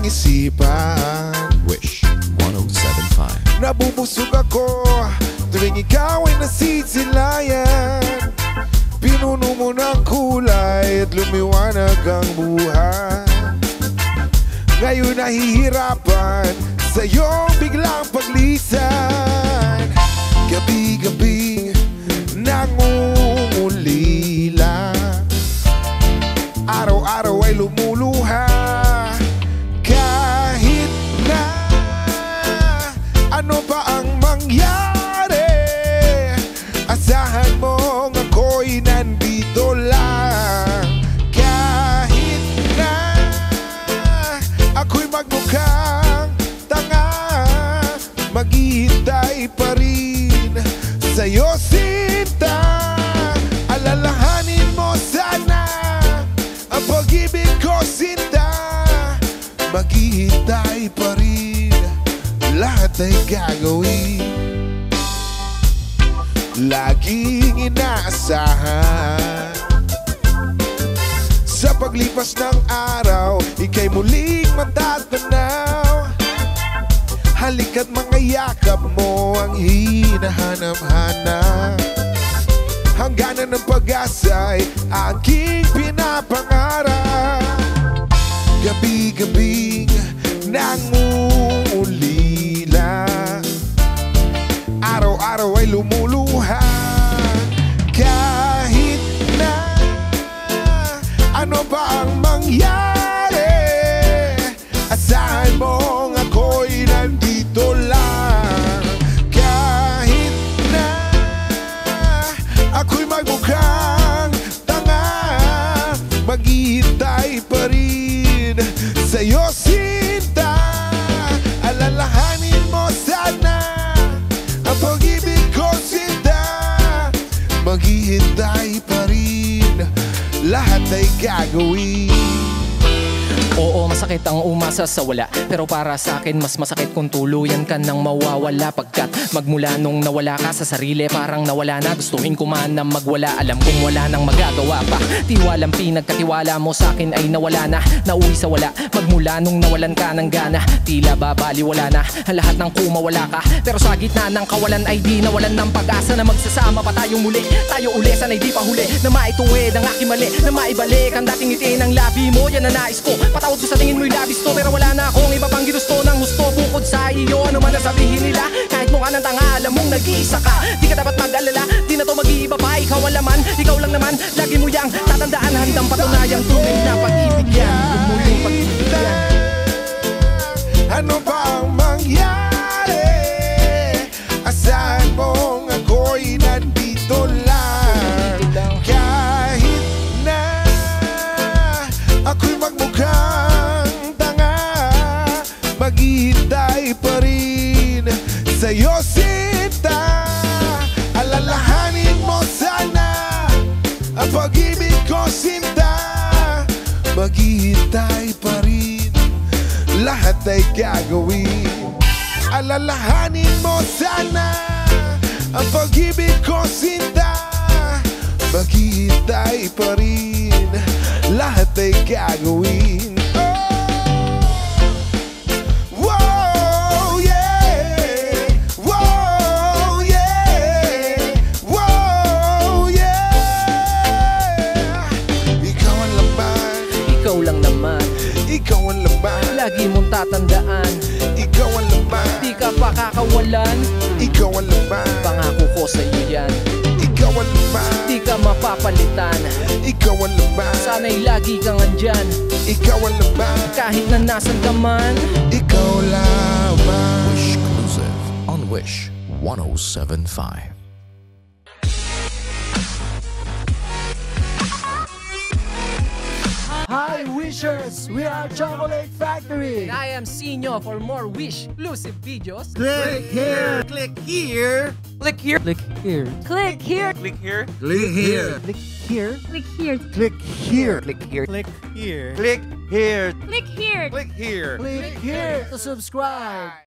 ng isipan. Wish 107.5. Nabubusog ako tuwing ikaw ay nasisilayan. Pinuno mo ng kulay at lumiwanag ang buhay. Ngayon nahihirapan sa iyong biglang paglisan. Gabi-gabi nangungulila, araw-araw ay lumuluha. Kahit na ano pa ang mangyari, asahan mong ako'y nandito lang. Kahit na ako'y magmukhang tanga, maghihintay pa rin sa'yo, sinta. Alalahanin mo sana ang pag-ibig ko, sinta. Maghihintay pa rin, lahat ay gagawin. Laging inaasahan, sa paglipas ng araw, ika'y muling matatanaw. Halika't mga yakap mo ang hinahanap-hanap. Hangganan ng pag-asa'y aking pinapangarap. Gabi-gabing nangungulila, araw-araw ay lumuluha. Kahit na ano pa ang mangyari, asahan mong ako'y nandito lang. Kahit na ako'y magmukhang tanga, maghihintay pa rin sa'yo, sinta. Alalahanin mo sana ang pag-ibig ko, sinta. Maghihintay pa rin, lahat ay gagawin. Oo, masakit ang umasa sa wala, pero para sa akin mas masakit kung tuluyan ka nang mawawala. Pagkat magmula nung nawala ka sa sarili, parang nawala na. Gustuhin ko man na magwala, alam kong wala nang magagawa pa. Tiwalang pinagkatiwala mo sa akin ay nawala na, nauwi sa wala. Magmula nung nawalan ka ng gana, tila babaliwala na ang lahat ng kumawala ka. Pero sa gitna ng kawalan ay di nawalan ng pag-asa na magsasama pa tayong muli. Tayo uli, sana'y di pa huli na maituwid ang aking mali, na maibalik ang dating ngiti ng labi mo. Yan ang nais ko, patawad ko sa tingin mo'y labis to, pero wala na akong iba pang ginusto ng husto bukod sa iyo. Ano man nasabihin nila, kahit mukha ng tanga, alam mong nag-iisa ka. Di ka dapat mag-alala, di na to mag-iiba pa. Ikaw ang laman, ikaw lang naman, lagi mo yang tatandaan. Handang patunayang tunay na pag-ibig yan, umuling pag-ibig yan. Ano pa ang mangyari, asahan mong ako'y nandito lang. Kahit na ako'y magmukhang tanga, maghihintay pa rin sa'yo, sinta. Alalahanin mo sana ang pag-ibig ko, sinta. Maghihintay pa rin, lahat ay gagawin. Alalahanin mo sana ang pag-ibig ko, sinta. Maghihintay pa rin, lahat ay gagawin. Ikaw ang laman, Lagi mong tatandaan, ikaw ang laman. di ka pa kakawalan. Ikaw ang laman, Pangako ko sa iyo yan, ikaw ang laman. di ka mapapalitan. Ikaw ang laman, Sana'y lagi kang andyan, ikaw ang laman. kahit na nasan ka man. Ikaw lamang. Wish Exclusive on Wish 107.5. Hi Wishers! We are Chocolate Factory! I am Sinyo. For more Wish-exclusive videos, Click here! Click here. click here. Click here! Click here. Click here. Click here! Click here! Click here. Click here! Click here. Click here. Click here! Click here. Click here. Click here to subscribe!